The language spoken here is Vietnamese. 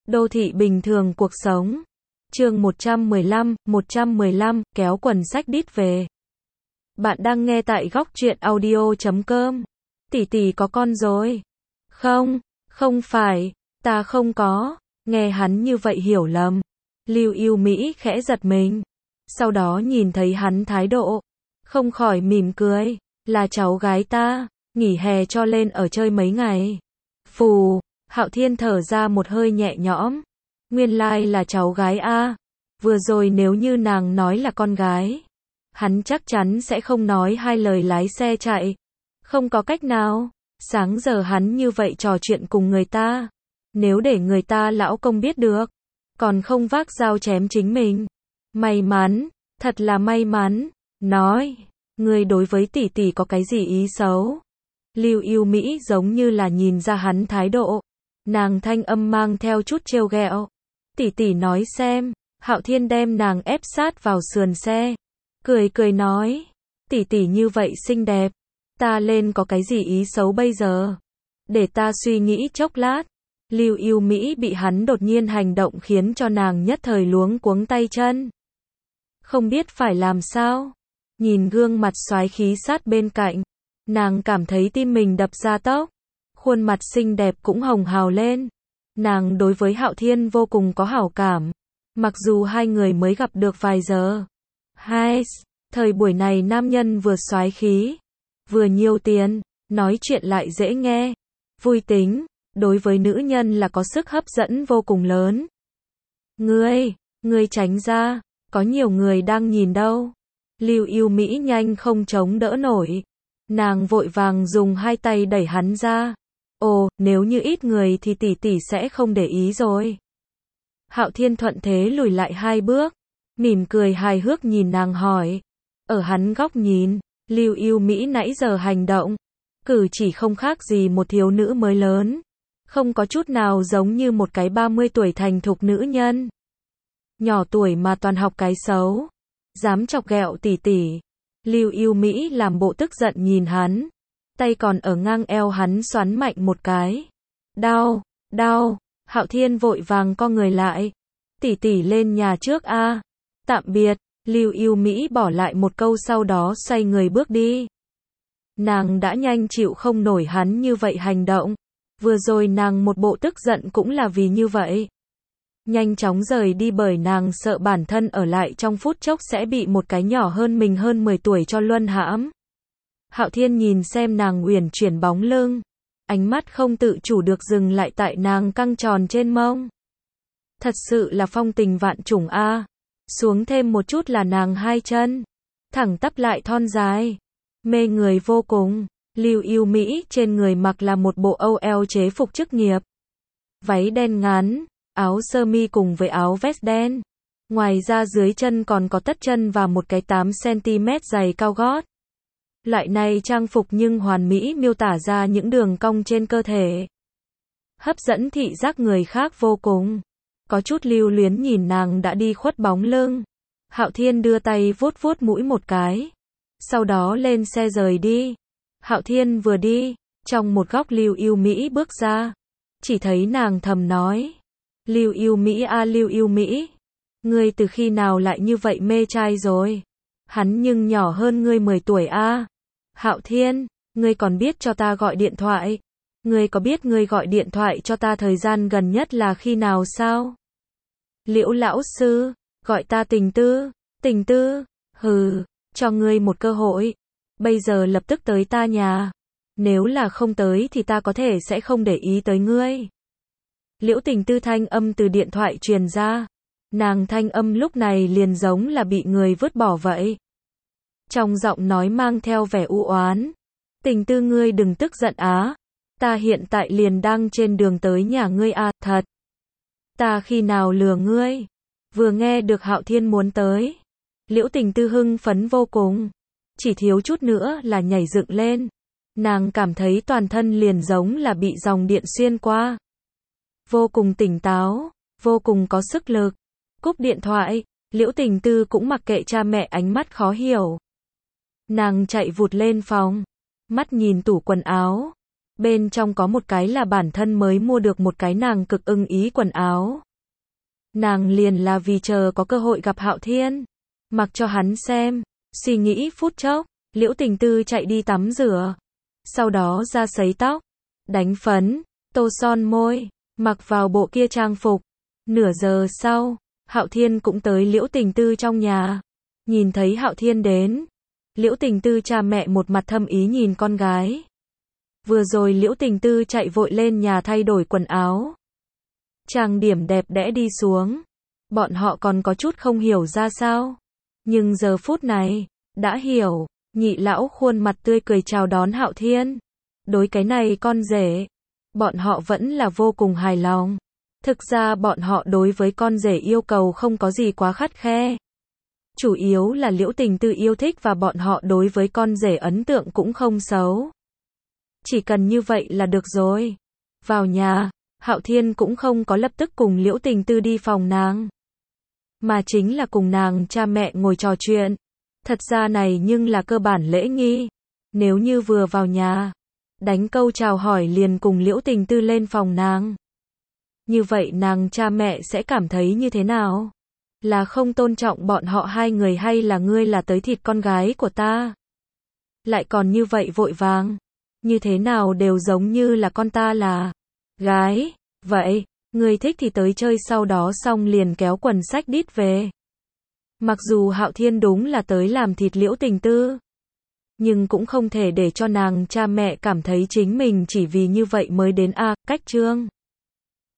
Đô thị bình thường cuộc sống. Chương 115, kéo quần sách đít về. Bạn đang nghe tại góc truyện audio.com. Tỷ tỷ có con rồi. Không phải, ta không có. Nghe hắn như vậy hiểu lầm. Lưu Yêu Mỹ khẽ giật mình. Sau đó nhìn thấy hắn thái độ, không khỏi mỉm cười. Là cháu gái ta, nghỉ hè cho lên ở chơi mấy ngày. Phù, Hạo Thiên thở ra một hơi nhẹ nhõm. Nguyên lai là cháu gái a. Vừa rồi nếu như nàng nói là con gái, hắn chắc chắn sẽ không nói hai lời lái xe chạy. Không có cách nào, sáng giờ hắn như vậy trò chuyện cùng người ta. Nếu để người ta lão công biết được, còn không vác dao chém chính mình. May mắn, thật là may mắn. Nói, ngươi đối với tỷ tỷ có cái gì ý xấu? Lưu Yêu Mỹ giống như là nhìn ra hắn thái độ. Nàng thanh âm mang theo chút trêu ghẹo. Tỷ tỷ nói xem. Hạo Thiên đem nàng ép sát vào sườn xe. Cười nói. Tỷ tỷ như vậy xinh đẹp. Ta lên có cái gì ý xấu bây giờ? Để ta suy nghĩ chốc lát. Lưu Yêu Mỹ bị hắn đột nhiên hành động khiến cho nàng nhất thời luống cuống tay chân. Không biết phải làm sao. Nhìn gương mặt soái khí sát bên cạnh. Nàng cảm thấy tim mình đập ra tốc. Khuôn mặt xinh đẹp cũng hồng hào lên. Nàng đối với Hạo Thiên vô cùng có hảo cảm. Mặc dù hai người mới gặp được vài giờ. Thời buổi này nam nhân vừa soái khí, vừa nhiều tiền, nói chuyện lại dễ nghe, vui tính, đối với nữ nhân là có sức hấp dẫn vô cùng lớn. Ngươi tránh ra, có nhiều người đang nhìn đâu. Lưu Yêu Mỹ nhanh không chống đỡ nổi. Nàng vội vàng dùng hai tay đẩy hắn ra. Ồ, nếu như ít người thì tỷ tỷ sẽ không để ý rồi. Hạo Thiên thuận thế lùi lại hai bước, mỉm cười hài hước nhìn nàng hỏi. Ở hắn góc nhìn, Lưu Yêu Mỹ nãy giờ hành động, cử chỉ không khác gì một thiếu nữ mới lớn, không có chút nào giống như một cái 30 tuổi thành thục nữ nhân. Nhỏ tuổi mà toàn học cái xấu, dám chọc ghẹo tỷ tỷ. Lưu Yêu Mỹ làm bộ tức giận nhìn hắn, tay còn ở ngang eo hắn xoắn mạnh một cái. Đau. Hạo Thiên vội vàng co người lại. Tỷ tỷ lên nhà trước a. Tạm biệt. Lưu Yêu Mỹ bỏ lại một câu sau đó xoay người bước đi. Nàng đã nhanh chịu không nổi hắn như vậy hành động. Vừa rồi nàng một bộ tức giận cũng là vì như vậy. Nhanh chóng rời đi bởi nàng sợ bản thân ở lại trong phút chốc sẽ bị một cái nhỏ hơn mình hơn 10 tuổi cho luân hãm. Hạo Thiên nhìn xem nàng uyển chuyển bóng lưng. Ánh mắt không tự chủ được dừng lại tại nàng căng tròn trên mông. Thật sự là phong tình vạn trùng a. Xuống thêm một chút là nàng hai chân thẳng tắp lại thon dài, mê người vô cùng. Lưu Yêu Mỹ trên người mặc là một bộ OL chế phục chức nghiệp. Váy đen ngắn, áo sơ mi cùng với áo vest đen. Ngoài ra dưới chân còn có tất chân và một cái 8 cm giày cao gót. Loại này trang phục nhưng hoàn mỹ miêu tả ra những đường cong trên cơ thể. Hấp dẫn thị giác người khác vô cùng. Có chút lưu luyến nhìn nàng đã đi khuất bóng lưng. Hạo Thiên đưa tay vuốt mũi một cái. Sau đó lên xe rời đi. Hạo Thiên vừa đi, trong một góc Lưu Yêu Mỹ bước ra. Chỉ thấy nàng thầm nói. Lưu Yêu Mỹ a Lưu Yêu Mỹ. Ngươi từ khi nào lại như vậy mê trai rồi? Hắn nhưng nhỏ hơn ngươi 10 tuổi a. Hạo Thiên, ngươi còn biết cho ta gọi điện thoại? Ngươi có biết ngươi gọi điện thoại cho ta thời gian gần nhất là khi nào sao? Liễu lão sư, gọi ta tình tư, hừ, cho ngươi một cơ hội. Bây giờ lập tức tới ta nhà. Nếu là không tới thì ta có thể sẽ không để ý tới ngươi. Liễu Tình Tư thanh âm từ điện thoại truyền ra. Nàng thanh âm lúc này liền giống là bị người vứt bỏ vậy. Trong giọng nói mang theo vẻ u oán. Tình Tư ngươi đừng tức giận á. Ta hiện tại liền đang trên đường tới nhà ngươi à, thật. Ta khi nào lừa ngươi? Vừa nghe được Hạo Thiên muốn tới. Liễu Tình Tư hưng phấn vô cùng. Chỉ thiếu chút nữa là nhảy dựng lên. Nàng cảm thấy toàn thân liền giống là bị dòng điện xuyên qua. Vô cùng tỉnh táo, vô cùng có sức lực. Cúp điện thoại, Liễu Tình Tư cũng mặc kệ cha mẹ ánh mắt khó hiểu. Nàng chạy vụt lên phòng, mắt nhìn tủ quần áo. Bên trong có một cái là bản thân mới mua được một cái nàng cực ưng ý quần áo. Nàng liền là vì chờ có cơ hội gặp Hạo Thiên, mặc cho hắn xem. Suy nghĩ phút chốc, Liễu Tình Tư chạy đi tắm rửa, sau đó ra sấy tóc, đánh phấn, tô son môi, mặc vào bộ kia trang phục. Nửa giờ sau, Hạo Thiên cũng tới Liễu Tình Tư trong nhà. Nhìn thấy Hạo Thiên đến, Liễu Tình Tư cha mẹ một mặt thâm ý nhìn con gái. Vừa rồi Liễu Tình Tư chạy vội lên nhà thay đổi quần áo, trang điểm đẹp đẽ đi xuống. Bọn họ còn có chút không hiểu ra sao, nhưng giờ phút này đã hiểu. Nhị lão khuôn mặt tươi cười chào đón Hạo Thiên. Đối cái này con rể, bọn họ vẫn là vô cùng hài lòng. Thực ra bọn họ đối với con rể yêu cầu không có gì quá khắt khe. Chủ yếu là Liễu Tình Tư yêu thích và bọn họ đối với con rể ấn tượng cũng không xấu. Chỉ cần như vậy là được rồi. Vào nhà, Hạo Thiên cũng không có lập tức cùng Liễu Tình Tư đi phòng nàng, mà chính là cùng nàng cha mẹ ngồi trò chuyện. Thật ra này nhưng là cơ bản lễ nghi. Nếu như vừa vào nhà, đánh câu chào hỏi liền cùng Liễu Tình Tư lên phòng nàng, như vậy nàng cha mẹ sẽ cảm thấy như thế nào? Là không tôn trọng bọn họ hai người hay là ngươi là tới thịt con gái của ta? Lại còn như vậy vội vàng, như thế nào đều giống như là con ta là gái. Vậy, ngươi thích thì tới chơi, sau đó xong liền kéo quần xách đít về. Mặc dù Hạo Thiên đúng là tới làm thịt Liễu Tình Tư, nhưng cũng không thể để cho nàng cha mẹ cảm thấy chính mình chỉ vì như vậy mới đến a. Cách chương